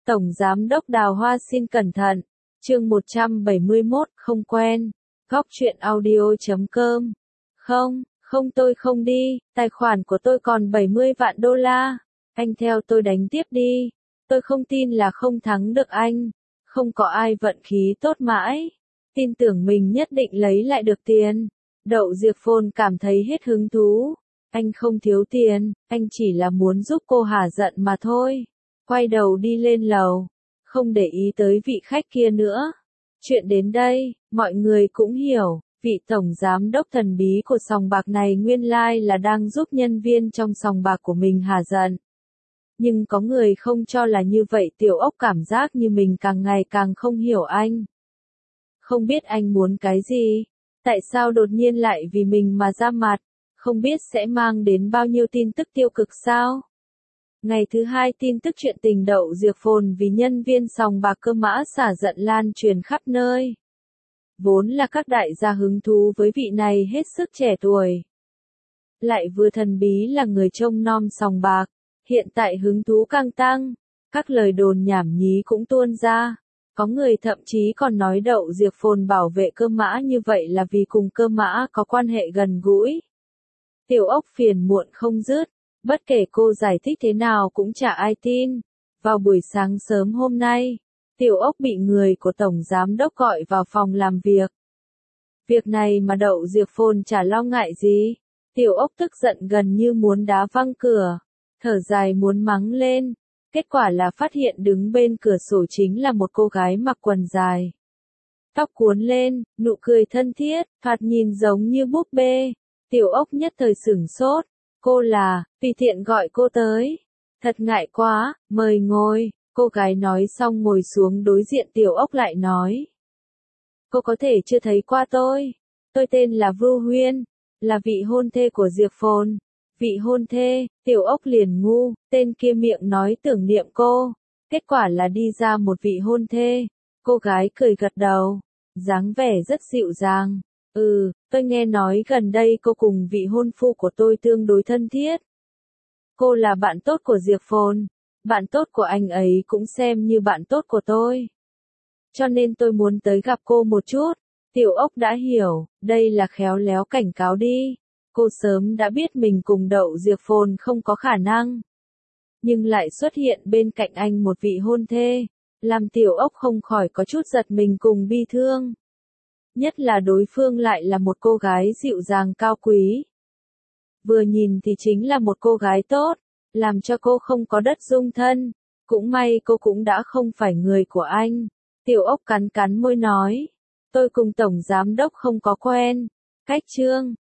Tổng Giám đốc Đào Hoa xin cẩn thận. Chương 171, không quen. Góc truyện audio.com. Không tôi không đi, tài khoản của tôi còn 70 vạn đô la. Anh theo tôi đánh tiếp đi. Tôi không tin là không thắng được anh. Không có ai vận khí tốt mãi. Tin tưởng mình nhất định lấy lại được tiền. Đậu Diệp Phồn cảm thấy hết hứng thú. Anh không thiếu tiền, anh chỉ là muốn giúp cô hả giận mà thôi. Quay đầu đi lên lầu, không để ý tới vị khách kia nữa. Chuyện đến đây, mọi người cũng hiểu, vị tổng giám đốc thần bí của sòng bạc này nguyên lai là đang giúp nhân viên trong sòng bạc của mình hả giận. Nhưng có người không cho là như vậy. Tiểu Ốc cảm giác như mình càng ngày càng không hiểu anh. Không biết anh muốn cái gì, tại sao đột nhiên lại vì mình mà ra mặt, không biết sẽ mang đến bao nhiêu tin tức tiêu cực sao? Ngày thứ hai tin tức chuyện tình Đậu Diệp Phồn vì nhân viên sòng bạc Cơ Mã xả giận lan truyền khắp nơi. Vốn là các đại gia hứng thú với vị này hết sức trẻ tuổi. Lại vừa thần bí là người trông nom sòng bạc, hiện tại hứng thú càng tăng, các lời đồn nhảm nhí cũng tuôn ra. Có người thậm chí còn nói Đậu Diệp Phồn bảo vệ Cơ Mã như vậy là vì cùng Cơ Mã có quan hệ gần gũi. Tiểu Ốc phiền muộn không dứt, bất kể cô giải thích thế nào cũng chả ai tin. Vào buổi sáng sớm hôm nay, Tiểu Ốc bị người của Tổng Giám đốc gọi vào phòng làm việc. Việc này mà Đậu Diệp Phồn chả lo ngại gì. Tiểu Ốc tức giận gần như muốn đá văng cửa, thở dài muốn mắng lên. Kết quả là phát hiện đứng bên cửa sổ chính là một cô gái mặc quần dài. Tóc cuốn lên, nụ cười thân thiết, thoạt nhìn giống như búp bê. Tiểu Ốc nhất thời sửng sốt. Cô là, tùy tiện gọi cô tới. Thật ngại quá, mời ngồi. Cô gái nói xong ngồi xuống đối diện Tiểu Ốc lại nói. Cô có thể chưa thấy qua tôi. Tôi tên là Vưu Huyên, là vị hôn thê của Diệp Phồn. Vị hôn thê, Tiểu Ốc liền ngu, tên kia miệng nói tưởng niệm cô. Kết quả là đi ra một vị hôn thê. Cô gái cười gật đầu, dáng vẻ rất dịu dàng. Tôi nghe nói gần đây cô cùng vị hôn phu của tôi tương đối thân thiết. Cô là bạn tốt của Diệp Phồn, bạn tốt của anh ấy cũng xem như bạn tốt của tôi. Cho nên tôi muốn tới gặp cô một chút. Tiểu Ốc đã hiểu, đây là khéo léo cảnh cáo đi. Cô sớm đã biết mình cùng Đậu Diệp Phồn không có khả năng. Nhưng lại xuất hiện bên cạnh anh một vị hôn thê, làm Tiểu Ốc không khỏi có chút giật mình cùng bi thương. Nhất là đối phương lại là một cô gái dịu dàng cao quý. Vừa nhìn thì chính là một cô gái tốt, làm cho cô không có đất dung thân. Cũng may cô cũng đã không phải người của anh. Tiểu Ốc cắn cắn môi nói. Tôi cùng Tổng Giám đốc không có quen. Cách chương.